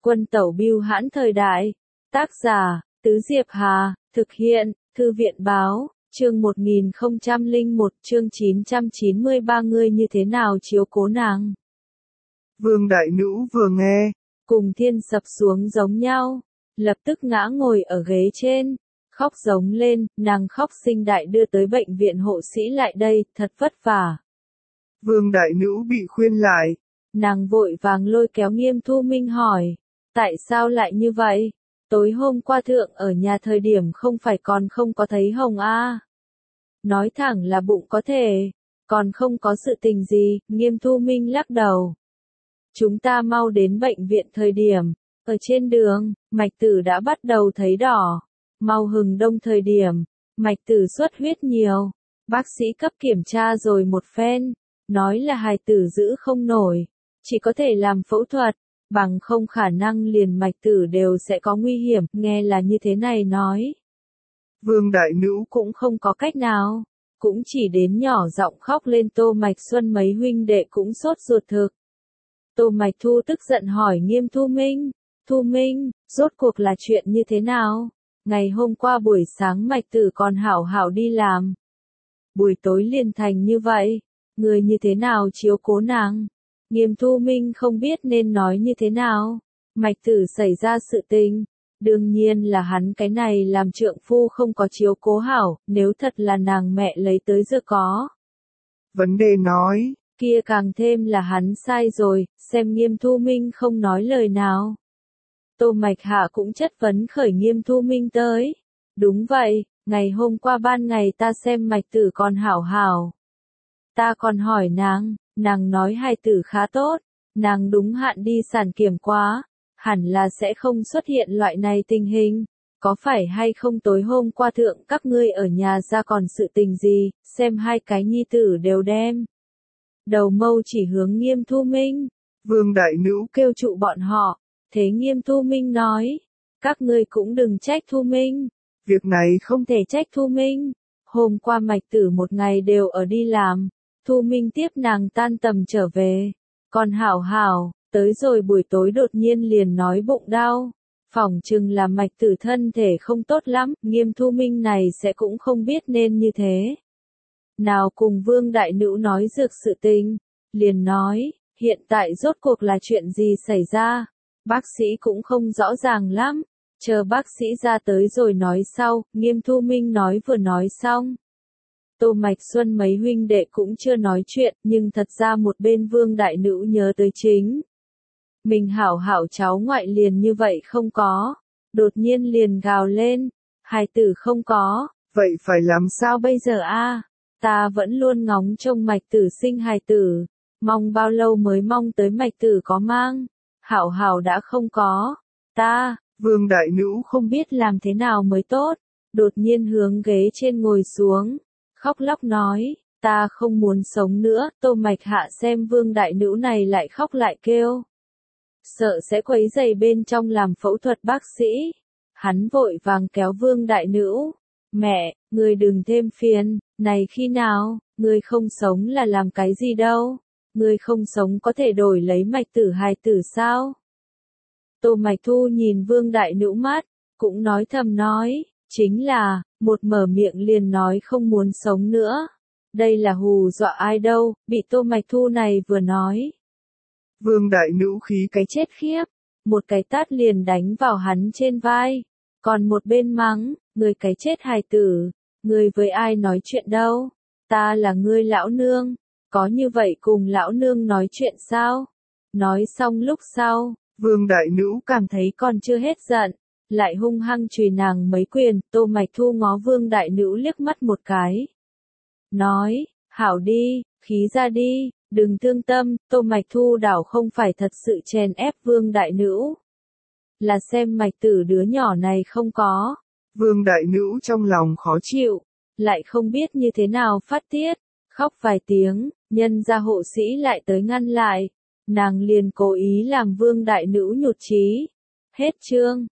Quân tẩu bưu hãn thời đại. Tác giả, Tứ Diệp Hà, thực hiện, Thư viện báo, chương 1001 chương 993 ngươi như thế nào chiếu cố nàng. Vương Đại Nữ vừa nghe, cùng thiên sập xuống giống nhau, lập tức ngã ngồi ở ghế trên, khóc giống lên, nàng khóc sinh đại đưa tới bệnh viện hộ sĩ lại đây, thật vất vả. Vương Đại Nữ bị khuyên lại. Nàng vội vàng lôi kéo Nghiêm Thu Minh hỏi, tại sao lại như vậy? Tối hôm qua thượng ở nhà thời điểm không phải còn không có thấy Hồng A. Nói thẳng là bụng có thể, còn không có sự tình gì, Nghiêm Thu Minh lắc đầu. Chúng ta mau đến bệnh viện thời điểm, ở trên đường, mạch tử đã bắt đầu thấy đỏ. Mau hừng đông thời điểm, mạch tử xuất huyết nhiều. Bác sĩ cấp kiểm tra rồi một phen, nói là hài tử giữ không nổi, chỉ có thể làm phẫu thuật, bằng không khả năng liền mạch tử đều sẽ có nguy hiểm, nghe là như thế này nói. Vương Đại Nữ cũng không có cách nào, cũng chỉ đến nhỏ giọng khóc lên. Tô Mạch Xuân mấy huynh đệ cũng sốt ruột thực. Tô Mạch Thu tức giận hỏi Nghiêm Thu Minh, Thu Minh, rốt cuộc là chuyện như thế nào? Ngày hôm qua buổi sáng mạch tử còn hảo hảo đi làm. Buổi tối liền thành như vậy, người như thế nào chiếu cố nàng? Nghiêm Thu Minh không biết nên nói như thế nào. Mạch tử xảy ra sự tình, đương nhiên là hắn cái này làm trượng phu không có chiếu cố hảo, nếu thật là nàng mẹ lấy tới giờ có vấn đề nói, kia càng thêm là hắn sai rồi, xem Nghiêm Thu Minh không nói lời nào. Tô Mạch Hạ cũng chất vấn khởi Nghiêm Thu Minh tới. Đúng vậy, ngày hôm qua ban ngày ta xem mạch tử còn hảo hảo. Ta còn hỏi nàng nói hài tử khá tốt, nàng đúng hạn đi sản kiểm quá, hẳn là sẽ không xuất hiện loại này tình hình. Có phải hay không tối hôm qua thượng các ngươi ở nhà ra còn sự tình gì, xem hai cái nhi tử đều đem đầu mâu chỉ hướng Nghiêm Thu Minh. Vương Đại Nữ kêu trụ bọn họ. Thế Nghiêm Thu Minh nói, các ngươi cũng đừng trách Thu Minh. Việc này không thể trách Thu Minh. Hôm qua mạch tử một ngày đều ở đi làm, Thu Minh tiếp nàng tan tầm trở về. Còn hảo hảo, tới rồi buổi tối đột nhiên liền nói bụng đau. Phỏng chừng là mạch tử thân thể không tốt lắm, Nghiêm Thu Minh này sẽ cũng không biết nên như thế nào cùng Vương Đại Nữ nói dược sự tình. Liền nói, hiện tại rốt cuộc là chuyện gì xảy ra? Bác sĩ cũng không rõ ràng lắm, chờ bác sĩ ra tới rồi nói sau. Nghiêm Thu Minh nói vừa nói xong. Tô Mạch Xuân mấy huynh đệ cũng chưa nói chuyện, nhưng thật ra một bên Vương Đại Nữ nhớ tới chính mình hảo hảo cháu ngoại liền như vậy không có, đột nhiên liền gào lên, hài tử không có, vậy phải làm sao bây giờ a? Ta vẫn luôn ngóng trông mạch tử sinh hài tử, mong bao lâu mới mong tới mạch tử có mang. Hảo hảo đã không có, ta, Vương Đại Nữ không biết làm thế nào mới tốt, đột nhiên hướng ghế trên ngồi xuống, khóc lóc nói, ta không muốn sống nữa. Tô Mạch Hạ xem Vương Đại Nữ này lại khóc lại kêu, sợ sẽ quấy rầy bên trong làm phẫu thuật bác sĩ. Hắn vội vàng kéo Vương Đại Nữ, mẹ, ngươi đừng thêm phiền, này khi nào, ngươi không sống là làm cái gì đâu, ngươi không sống có thể đổi lấy mạch tử hài tử sao? Tô Mạch Thu nhìn Vương Đại Nữ mắt, cũng nói thầm nói, chính là, một mở miệng liền nói không muốn sống nữa. Đây là hù dọa ai đâu, bị Tô Mạch Thu này vừa nói. Vương Đại Nữ khí cái chết khiếp, một cái tát liền đánh vào hắn trên vai, còn một bên mắng, người cái chết hài tử, người với ai nói chuyện đâu, ta là ngươi lão nương, có như vậy cùng lão nương nói chuyện sao? Nói xong lúc sau, Vương Đại Nữ cảm thấy còn chưa hết giận, lại hung hăng chùy nàng mấy quyền. Tô Mạch Thu ngó Vương Đại Nữ liếc mắt một cái, nói, hảo đi, khí ra đi, đừng thương tâm. Tô Mạch Thu đảo không phải thật sự chèn ép Vương Đại Nữ, là xem mạch tử đứa nhỏ này không có. Vương Đại Nữ trong lòng khó chịu, lại không biết như thế nào phát tiết, khóc vài tiếng, nhân gia hộ sĩ lại tới ngăn lại, nàng liền cố ý làm Vương Đại Nữ nhụt chí. Hết chương.